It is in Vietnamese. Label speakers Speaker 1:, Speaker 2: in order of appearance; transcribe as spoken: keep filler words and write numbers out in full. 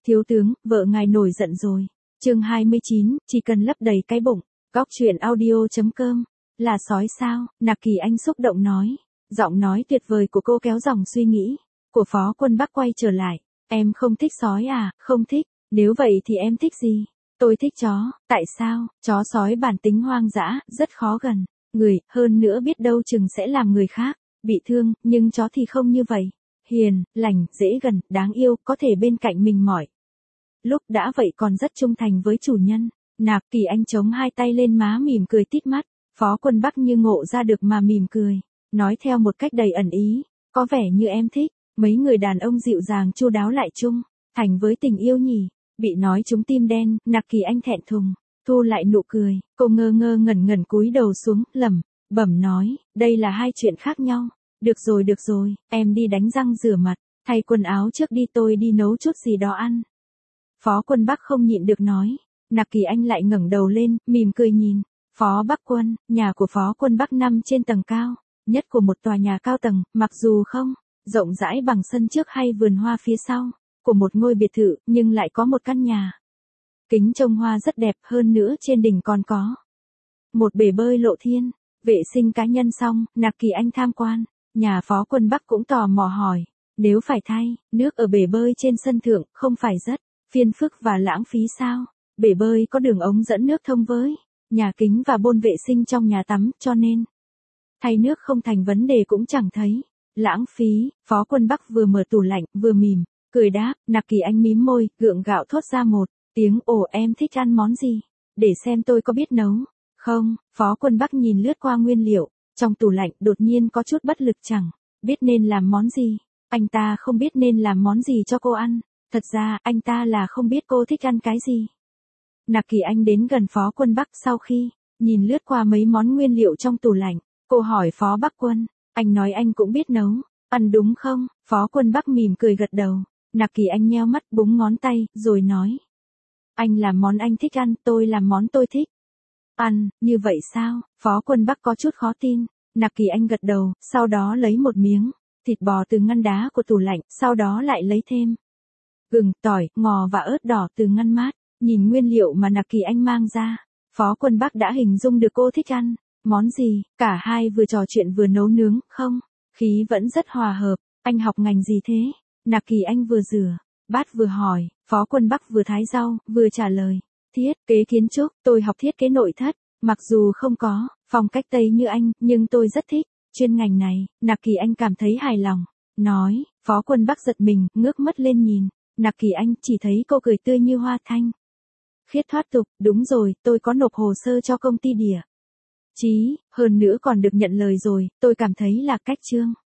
Speaker 1: Thiếu tướng, vợ ngài nổi giận rồi. Chương hai mươi chín, chỉ cần lấp đầy cái bụng. Góc truyện audio chấm com. Là sói sao? Nạc Kỳ Anh xúc động nói. Giọng nói tuyệt vời của cô kéo dòng suy nghĩ của Phó Quân Bắc quay trở lại. Em không thích sói à? Không thích. Nếu vậy thì em thích gì? Tôi thích chó. Tại sao? Chó sói bản tính hoang dã, rất khó gần người, hơn nữa biết đâu chừng sẽ làm người khác bị thương, nhưng chó thì không như vậy. Hiền, lành, dễ gần, đáng yêu, có thể bên cạnh mình mỏi lúc, đã vậy còn rất trung thành với chủ nhân. Nạc Kỳ Anh chống hai tay lên má mỉm cười tít mắt. Phó Quân Bắc như ngộ ra được mà mỉm cười, nói theo một cách đầy ẩn ý, có vẻ như em thích mấy người đàn ông dịu dàng chu đáo lại chung thành với tình yêu nhỉ. Bị nói trúng tim đen, Nạc Kỳ Anh thẹn thùng thu lại nụ cười, cô ngơ ngơ ngẩn ngẩn cúi đầu xuống, lẩm bẩm nói, đây là hai chuyện khác nhau. Được rồi được rồi, em đi đánh răng rửa mặt, thay quần áo trước đi, tôi đi nấu chút gì đó ăn. Phó Quân Bắc không nhịn được nói. Nạc Kỳ Anh lại ngẩng đầu lên, mỉm cười nhìn. Phó Bắc Quân, nhà của Phó Quân Bắc nằm trên tầng cao nhất của một tòa nhà cao tầng, mặc dù không rộng rãi bằng sân trước hay vườn hoa phía sau của một ngôi biệt thự, nhưng lại có một căn nhà kính trông hoa rất đẹp, hơn nữa trên đỉnh còn có một bể bơi lộ thiên. Vệ sinh cá nhân xong, Nạc Kỳ Anh tham quan nhà Phó Quân Bắc cũng tò mò hỏi, nếu phải thay nước ở bể bơi trên sân thượng, không phải rất phiền phức và lãng phí sao? Bể bơi có đường ống dẫn nước thông với nhà kính và bồn vệ sinh trong nhà tắm, cho nên thay nước không thành vấn đề, cũng chẳng thấy lãng phí. Phó Quân Bắc vừa mở tủ lạnh, vừa mỉm cười đáp. Nạc Kỳ Anh mím môi, gượng gạo thốt ra một tiếng, ồ, em thích ăn món gì? Để xem tôi có biết nấu không. Phó Quân Bắc nhìn lướt qua nguyên liệu trong tủ lạnh, đột nhiên có chút bất lực, chẳng biết nên làm món gì. Anh ta không biết nên làm món gì cho cô ăn. Thật ra, anh ta là không biết cô thích ăn cái gì. Nạc Kỳ Anh đến gần Phó Quân Bắc sau khi nhìn lướt qua mấy món nguyên liệu trong tủ lạnh. Cô hỏi Phó Bắc Quân, anh nói anh cũng biết nấu ăn đúng không? Phó Quân Bắc mỉm cười gật đầu. Nạc Kỳ Anh nheo mắt, búng ngón tay, rồi nói, anh làm món anh thích ăn, tôi làm món tôi thích ăn. Như vậy sao? Phó Quân Bắc có chút khó tin. Nạc Kỳ Anh gật đầu, sau đó lấy một miếng thịt bò từ ngăn đá của tủ lạnh, sau đó lại lấy thêm gừng, tỏi, ngò và ớt đỏ từ ngăn mát. Nhìn nguyên liệu mà Nạc Kỳ Anh mang ra, Phó Quân Bắc đã hình dung được cô thích ăn món gì. Cả hai vừa trò chuyện vừa nấu nướng, không khí vẫn rất hòa hợp. Anh học ngành gì thế? Nạc Kỳ Anh vừa rửa bát vừa hỏi. Phó Quân Bắc vừa thái rau, vừa trả lời, thiết kế kiến trúc, tôi học thiết kế nội thất. Mặc dù không có phong cách Tây như anh, nhưng tôi rất thích chuyên ngành này. Nạc Kỳ Anh cảm thấy hài lòng, nói. Phó Quân Bắc giật mình, ngước mắt lên nhìn Nạc Kỳ Anh, chỉ thấy cô cười tươi như hoa, thanh khiết thoát tục. Đúng rồi, tôi có nộp hồ sơ cho công ty địa chí, hơn nữa còn được nhận lời rồi. Tôi cảm thấy là cách chương